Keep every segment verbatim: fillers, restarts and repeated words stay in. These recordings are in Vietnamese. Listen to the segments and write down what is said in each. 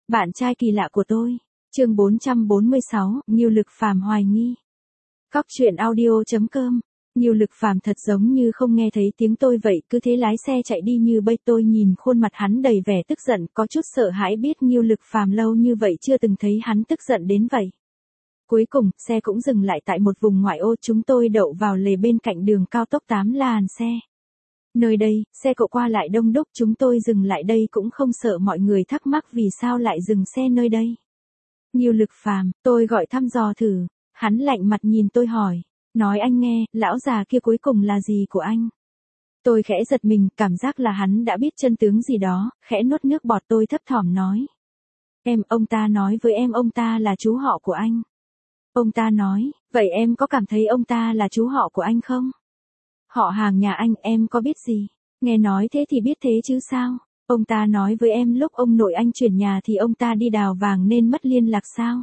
Bạn trai kỳ lạ của tôi. Chương bốn trăm bốn mươi sáu, Ngưu Lực Phàm hoài nghi. Cóc truyện audio chấm com. Ngưu Lực Phàm thật giống như không nghe thấy tiếng tôi vậy, cứ thế lái xe chạy đi như bay. Tôi nhìn khuôn mặt hắn đầy vẻ tức giận, có chút sợ hãi, biết Ngưu Lực Phàm lâu như vậy chưa từng thấy hắn tức giận đến vậy. Cuối cùng, xe cũng dừng lại tại một vùng ngoại ô, chúng tôi đậu vào lề bên cạnh đường cao tốc tám làn xe. Nơi đây, xe cộ qua lại đông đúc, chúng tôi dừng lại đây cũng không sợ mọi người thắc mắc vì sao lại dừng xe nơi đây. Ngưu Lực Phàm, tôi gọi thăm dò thử, hắn lạnh mặt nhìn tôi hỏi, nói anh nghe, lão già kia cuối cùng là gì của anh? Tôi khẽ giật mình, cảm giác là hắn đã biết chân tướng gì đó, khẽ nuốt nước bọt. Tôi thấp thỏm nói. Em, ông ta nói với em ông ta là chú họ của anh. Ông ta nói, vậy em có cảm thấy ông ta là chú họ của anh không? Họ hàng nhà anh, em có biết gì? Nghe nói thế thì biết thế chứ sao? Ông ta nói với em lúc ông nội anh chuyển nhà thì ông ta đi đào vàng nên mất liên lạc sao?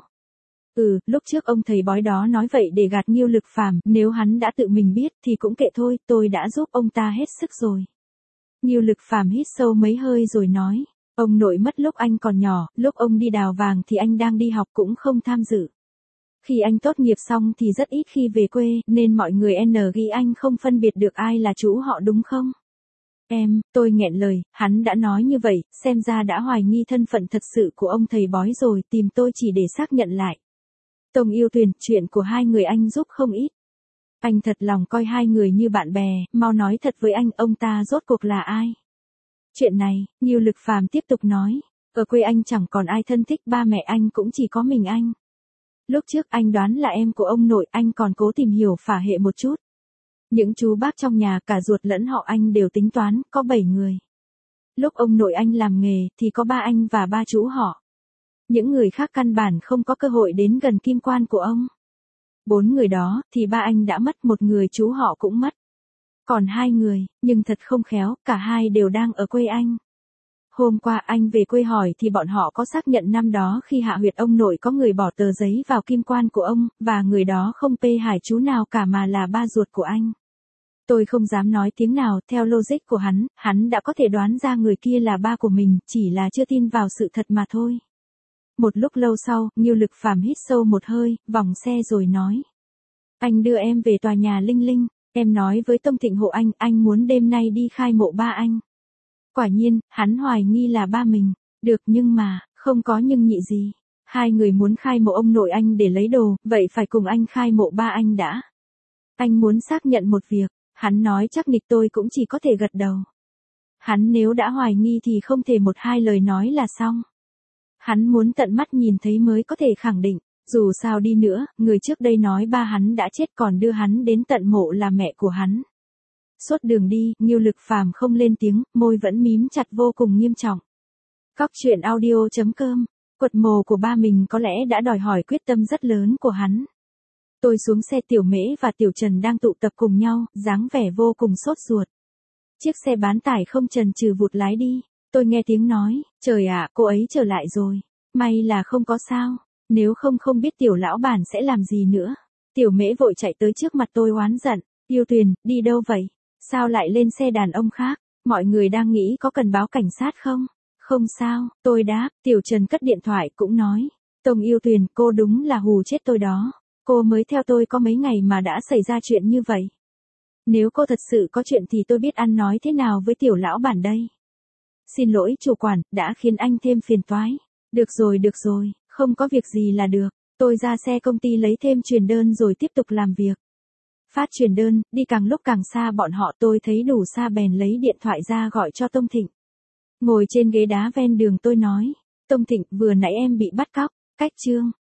Ừ, lúc trước ông thầy bói đó nói vậy để gạt Ngưu Lực Phàm, nếu hắn đã tự mình biết thì cũng kệ thôi, tôi đã giúp ông ta hết sức rồi. Ngưu Lực Phàm hít sâu mấy hơi rồi nói, ông nội mất lúc anh còn nhỏ, lúc ông đi đào vàng thì anh đang đi học cũng không tham dự. Khi anh tốt nghiệp xong thì rất ít khi về quê, nên mọi người N ghi anh không phân biệt được ai là chú họ đúng không? Em, tôi nghẹn lời, hắn đã nói như vậy, xem ra đã hoài nghi thân phận thật sự của ông thầy bói rồi, tìm tôi chỉ để xác nhận lại. Tông Yêu Tuyền, chuyện của hai người anh giúp không ít. Anh thật lòng coi hai người như bạn bè, mau nói thật với anh, ông ta rốt cuộc là ai? Chuyện này, Ngưu Lực Phàm tiếp tục nói, ở quê anh chẳng còn ai thân thích, ba mẹ anh cũng chỉ có mình anh. Lúc trước anh đoán là em của ông nội, anh còn cố tìm hiểu phả hệ một chút. Những chú bác trong nhà cả ruột lẫn họ anh đều tính toán, có bảy người. Lúc ông nội anh làm nghề thì có ba anh và ba chú họ. Những người khác căn bản không có cơ hội đến gần kim quan của ông. Bốn người đó thì ba anh đã mất, một người chú họ cũng mất. Còn hai người, nhưng thật không khéo, cả hai đều đang ở quê anh. Hôm qua anh về quê hỏi thì bọn họ có xác nhận năm đó khi hạ huyệt ông nội có người bỏ tờ giấy vào kim quan của ông, và người đó không pê hải chú nào cả mà là ba ruột của anh. Tôi không dám nói tiếng nào, theo logic của hắn, hắn đã có thể đoán ra người kia là ba của mình, chỉ là chưa tin vào sự thật mà thôi. Một lúc lâu sau, Ngưu Lực Phàm hít sâu một hơi, vòng xe rồi nói. Anh đưa em về tòa nhà Linh Linh, em nói với Tông Thịnh hộ anh, anh muốn đêm nay đi khai mộ ba anh. Quả nhiên, hắn hoài nghi là ba mình. Được, nhưng mà, không có nhưng nhị gì. Hai người muốn khai mộ ông nội anh để lấy đồ, vậy phải cùng anh khai mộ ba anh đã. Anh muốn xác nhận một việc, hắn nói chắc nịch, tôi cũng chỉ có thể gật đầu. Hắn nếu đã hoài nghi thì không thể một hai lời nói là xong. Hắn muốn tận mắt nhìn thấy mới có thể khẳng định, dù sao đi nữa, người trước đây nói ba hắn đã chết còn đưa hắn đến tận mộ là mẹ của hắn. Suốt đường đi, Ngưu Lực Phàm không lên tiếng, môi vẫn mím chặt vô cùng nghiêm trọng. Cóc truyện audio chấm com, quật mồ của ba mình có lẽ đã đòi hỏi quyết tâm rất lớn của hắn. Tôi xuống xe, Tiểu Mễ và Tiểu Trần đang tụ tập cùng nhau, dáng vẻ vô cùng sốt ruột. Chiếc xe bán tải không chần chừ vụt lái đi. Tôi nghe tiếng nói, trời ạ, cô ấy trở lại rồi. May là không có sao, nếu không không biết Tiểu lão bản sẽ làm gì nữa. Tiểu Mễ vội chạy tới trước mặt tôi oán giận, Yêu Tuyền, đi đâu vậy? Sao lại lên xe đàn ông khác? Mọi người đang nghĩ có cần báo cảnh sát không? Không sao, tôi đáp. Tiểu Trần cất điện thoại cũng nói, Tông Yêu Tuyền, cô đúng là hù chết tôi đó. Cô mới theo tôi có mấy ngày mà đã xảy ra chuyện như vậy. Nếu cô thật sự có chuyện thì tôi biết ăn nói thế nào với Tiểu lão bản đây. Xin lỗi chủ quản, đã khiến anh thêm phiền toái. Được rồi được rồi, không có việc gì là được. Tôi ra xe công ty lấy thêm truyền đơn rồi tiếp tục làm việc. Phát truyền đơn, đi càng lúc càng xa bọn họ, tôi thấy đủ xa bèn lấy điện thoại ra gọi cho Tông Thịnh. Ngồi trên ghế đá ven đường tôi nói, Tông Thịnh, vừa nãy em bị bắt cóc, cách chương.